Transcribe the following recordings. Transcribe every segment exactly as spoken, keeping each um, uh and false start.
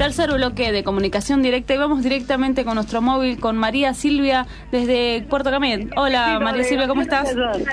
Tercer bloque de comunicación directa y vamos directamente con nuestro móvil con María Silvia desde Puerto Camet. Hola María Silvia, ¿cómo estás?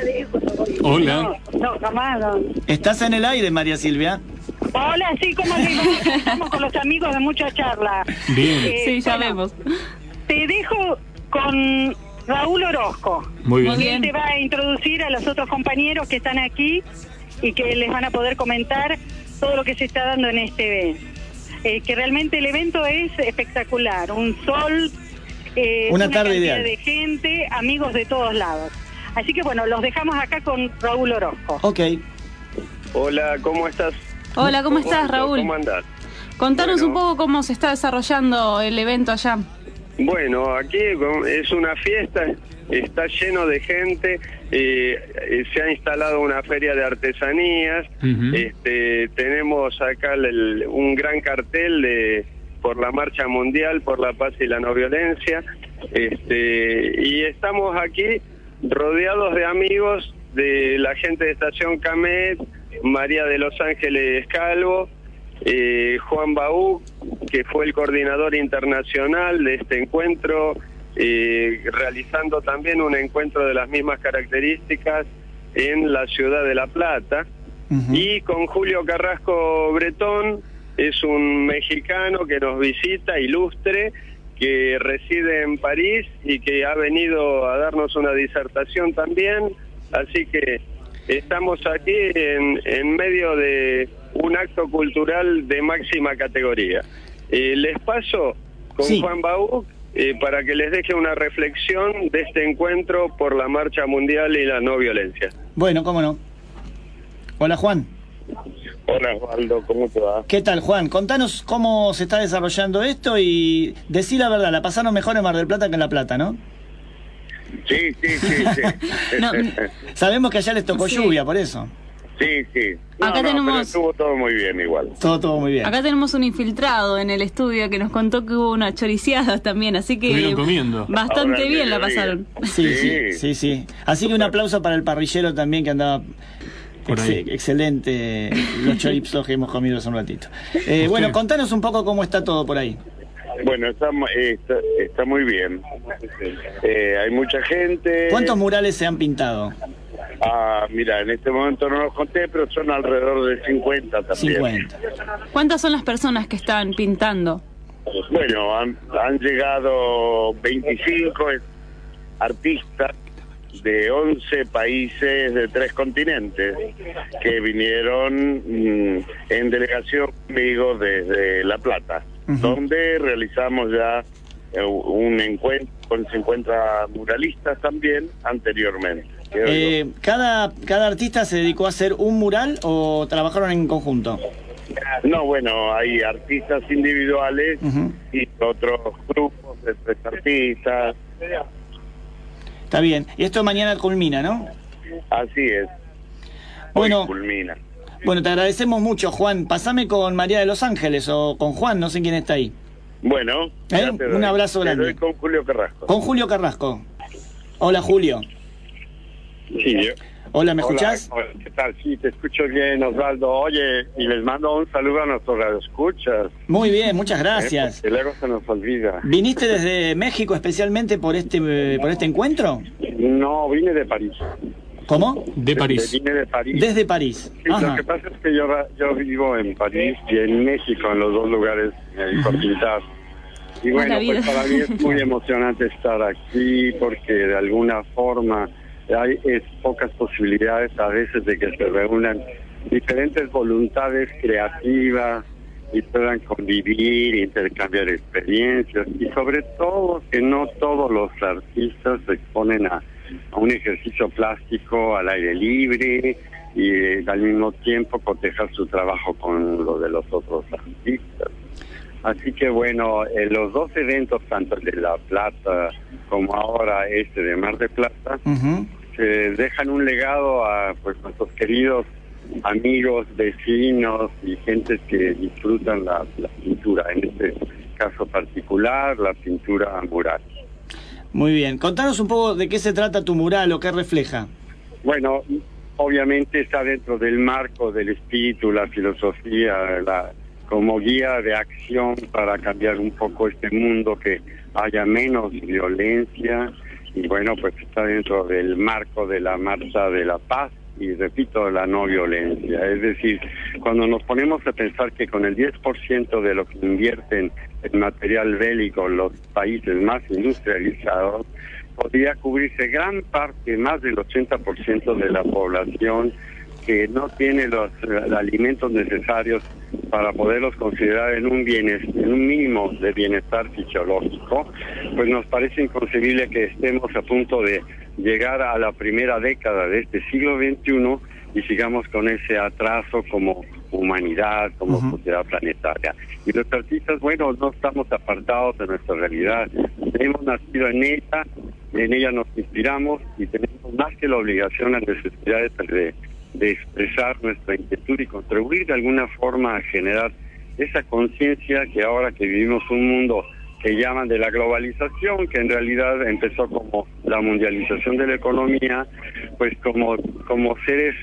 Hola. No, no, jamás. No. ¿Estás en el aire, María Silvia? Hola, sí, ¿cómo digo? Estamos con los amigos de mucha charla. Bien. Eh, Sí, ya bueno, vemos. Te dejo con Raúl Orozco. Muy bien. Muy Y él bien. te va a introducir a los otros compañeros que están aquí y que les van a poder comentar todo lo que se está dando en este evento. Eh, que realmente el evento es espectacular, un sol, eh, Una una tarde cantidad ideal. de gente, amigos de todos lados. Así que bueno, los dejamos acá con Raúl Orozco. Ok. Hola, ¿cómo estás? Hola, ¿cómo estás, Osvaldo, Raúl? ¿Cómo andás? Contanos Bueno. un poco cómo se está desarrollando el evento allá. Bueno, aquí es una fiesta, está lleno de gente, eh, eh, se ha instalado una feria de artesanías, Ujú. este, tenemos acá el- un gran cartel de por la Marcha Mundial, por la Paz y la No Violencia, este, y estamos aquí rodeados de amigos de la gente de Estación Camet, María de los Ángeles Calvo, Eh, Juan Baú, que fue el coordinador internacional de este encuentro, eh, realizando también un encuentro de las mismas características en la ciudad de La Plata, Ujú. y con Julio Carrasco Bretón, es un mexicano que nos visita, ilustre, que reside en París y que ha venido a darnos una disertación también, así que estamos aquí en, en medio de un acto cultural de máxima categoría. Eh, les paso con Sí. Juan Baú eh, para que les deje una reflexión de este encuentro por la Marcha Mundial y la No Violencia. Bueno, cómo no. Hola, Juan. Hola, Osvaldo, ¿cómo te va? ¿Qué tal, Juan? Contanos cómo se está desarrollando esto y decí la verdad, la pasaron mejor en Mar del Plata que en La Plata, ¿no? Sí, sí, sí, sí. No, Sabemos que allá les tocó Sí. lluvia, por eso. Sí, sí. No, Acá no, tenemos- pero estuvo todo muy bien igual. Todo, todo muy bien. Acá tenemos un infiltrado en el estudio que nos contó que hubo una choriciada también, así que Estuvieron comiendo. bastante Ahora bien la mediodía. pasaron. Sí, sí, Sí. sí, sí. Así que un aplauso para el parrillero también que andaba Por ex- ahí. excelente los choripsos que hemos comido hace un ratito. Eh, bueno, contanos un poco cómo está todo por ahí. Bueno, está, mu- eh, está, está muy bien. Eh, hay mucha gente. ¿Cuántos murales se han pintado? Ah, mira, en este momento no los conté, pero son alrededor de cincuenta también. cincuenta. ¿Cuántas son las personas que están pintando? Bueno, han, han llegado veinticinco artistas de once países de tres continentes que vinieron mm, en delegación conmigo desde La Plata, Ujú. donde realizamos ya eh, un encuentro con cincuenta muralistas también anteriormente. Creo Eh, ¿cada, ¿Cada artista se dedicó a hacer un mural o trabajaron en conjunto? yo. No, bueno, hay artistas individuales Ujú. y otros grupos de tres artistas. Está bien. Y esto mañana culmina, ¿no? Así es. Bueno. Hoy culmina. Bueno, te agradecemos mucho, Juan. Pasame con María de los Ángeles o con Juan, no sé quién está ahí. Bueno, ya ¿Eh? te Un doy. abrazo Te grande. doy con Julio Carrasco. Con Julio Carrasco. Hola, Julio. Sí, yo. Hola, ¿me escuchás? Hola, ¿qué tal? Sí, te escucho bien, Osvaldo. Oye, y les mando un saludo a nuestros radioescuchas. Muy bien, muchas ¿eh? gracias. Porque luego se nos olvida. ¿Viniste desde México especialmente por este eh, por este encuentro? No, vine de París. ¿Cómo? De París. Vine de París. Desde París. Sí, lo Ajá. que pasa es que yo, ra- yo vivo en París y en México, en los dos lugares me dedico a pintar. Y Buena bueno, vida. pues para mí es muy emocionante estar aquí porque de alguna forma hay es pocas posibilidades a veces de que se reúnan diferentes voluntades creativas y puedan convivir, intercambiar experiencias y sobre todo que no todos los artistas se exponen a, a un ejercicio plástico al aire libre y eh, al mismo tiempo cotejar su trabajo con lo de los otros artistas. Así que bueno, eh, los dos eventos, tanto el de La Plata como ahora este de Mar del Plata, Ujú. se dejan un legado a pues nuestros queridos amigos, vecinos y gente que disfrutan la, la pintura, en este caso particular, la pintura mural. Muy bien. Contanos un poco de qué se trata tu mural o qué refleja. Bueno, obviamente está dentro del marco del espíritu, la filosofía, la como guía de acción para cambiar un poco este mundo, que haya menos violencia, y bueno, pues está dentro del marco de la Marcha de la Paz y, repito, la no violencia. Es decir, cuando nos ponemos a pensar que con el diez por ciento de lo que invierten en material bélico los países más industrializados, podría cubrirse gran parte, más del ochenta por ciento de la población que no tiene los eh, alimentos necesarios para poderlos considerar en un bienestar, en un mínimo de bienestar fisiológico, pues nos parece inconcebible que estemos a punto de llegar a la primera década de este siglo veintiuno y sigamos con ese atraso como humanidad, como uh-huh. sociedad planetaria. Y los artistas, bueno, no estamos apartados de nuestra realidad. Hemos nacido en ella, en ella nos inspiramos y tenemos más que la obligación, la necesidad de, de expresar nuestra inquietud y contribuir de alguna forma a generar esa conciencia que ahora que vivimos un mundo que llaman de la globalización, que en realidad empezó como la mundialización de la economía, pues como, como seres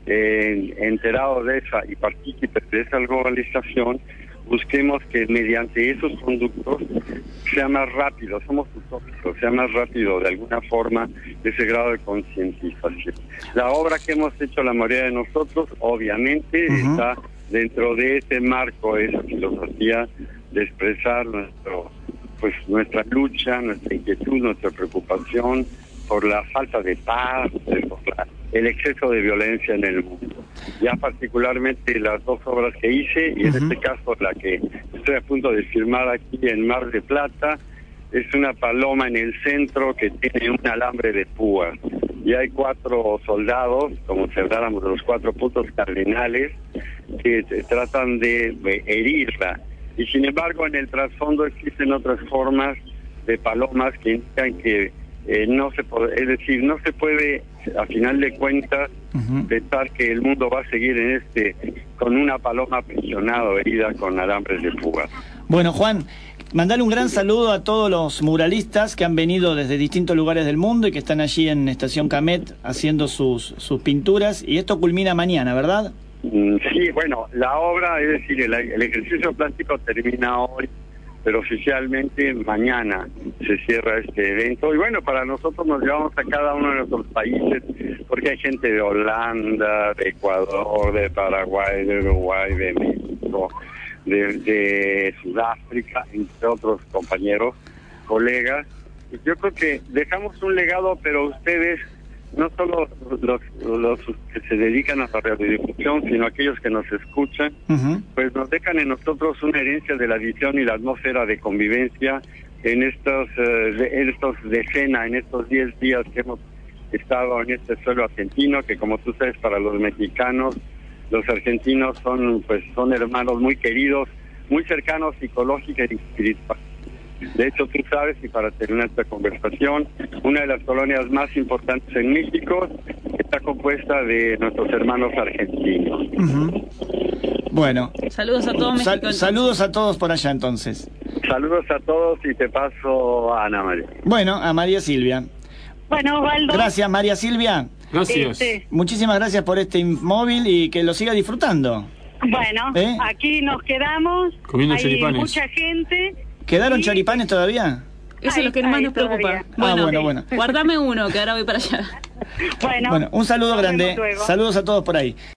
eh, enterados de esa y partícipes de esa globalización, busquemos que mediante esos conductos sea más rápido, somos utópicos, sea más rápido de alguna forma ese grado de concientización. La obra que hemos hecho la mayoría de nosotros, obviamente, uh-huh. está dentro de ese marco, esa filosofía de expresar nuestro, pues nuestra lucha, nuestra inquietud, nuestra preocupación por la falta de paz, por la, el exceso de violencia en el mundo. Ya particularmente las dos obras que hice, y en uh-huh. este caso la que estoy a punto de firmar aquí en Mar del Plata, es una paloma en el centro que tiene un alambre de púas. Y hay cuatro soldados, como si habláramos de los cuatro puntos cardinales, que tratan de, de herirla. Y sin embargo, en el trasfondo existen otras formas de palomas que indican que eh, no se puede, es decir, no se puede, a final de cuentas, uh-huh. pensar que el mundo va a seguir en este con una paloma aprisionada o herida con alambres de púas. Bueno, Juan, mandale un gran saludo a todos los muralistas que han venido desde distintos lugares del mundo y que están allí en Estación Camet haciendo sus, sus pinturas. Y esto culmina mañana, ¿verdad? Sí, bueno, la obra, es decir, el, el ejercicio plástico termina hoy, pero oficialmente mañana se cierra este evento. Y bueno, para nosotros nos llevamos a cada uno de nuestros países, porque hay gente de Holanda, de Ecuador, de Paraguay, de Uruguay, de México, de, de Sudáfrica, entre otros compañeros, colegas. Y yo creo que dejamos un legado, pero ustedes, no solo los, los que se dedican a la radiodifusión, sino aquellos que nos escuchan, uh-huh. pues nos dejan en nosotros una herencia de la visión y la atmósfera de convivencia en estos, uh, en estos decenas, en estos diez días que hemos estado en este suelo argentino, que como tú sabes, para los mexicanos, los argentinos son, pues, son hermanos muy queridos, muy cercanos psicológica y espiritual. De hecho, tú sabes, y para terminar esta conversación, una de las colonias más importantes en México está compuesta de nuestros hermanos argentinos. Uh-huh. Bueno. Saludos a todos. Sal- México, saludos a todos por allá, entonces. Saludos a todos y te paso a Ana María. Bueno, a María Silvia. Bueno, Osvaldo. Gracias, María Silvia. Gracias. Este. Muchísimas gracias por este móvil y que lo siga disfrutando. Bueno, ¿Eh? aquí nos quedamos. Comiendo Hay choripanes. mucha gente. ¿Quedaron y... choripanes todavía? Eso es lo que más nos preocupa. Todavía. Bueno, ah, bueno, bueno. Guardame uno, que ahora voy para allá. Bueno, bueno, un saludo grande. Saludos Saludos a todos por ahí.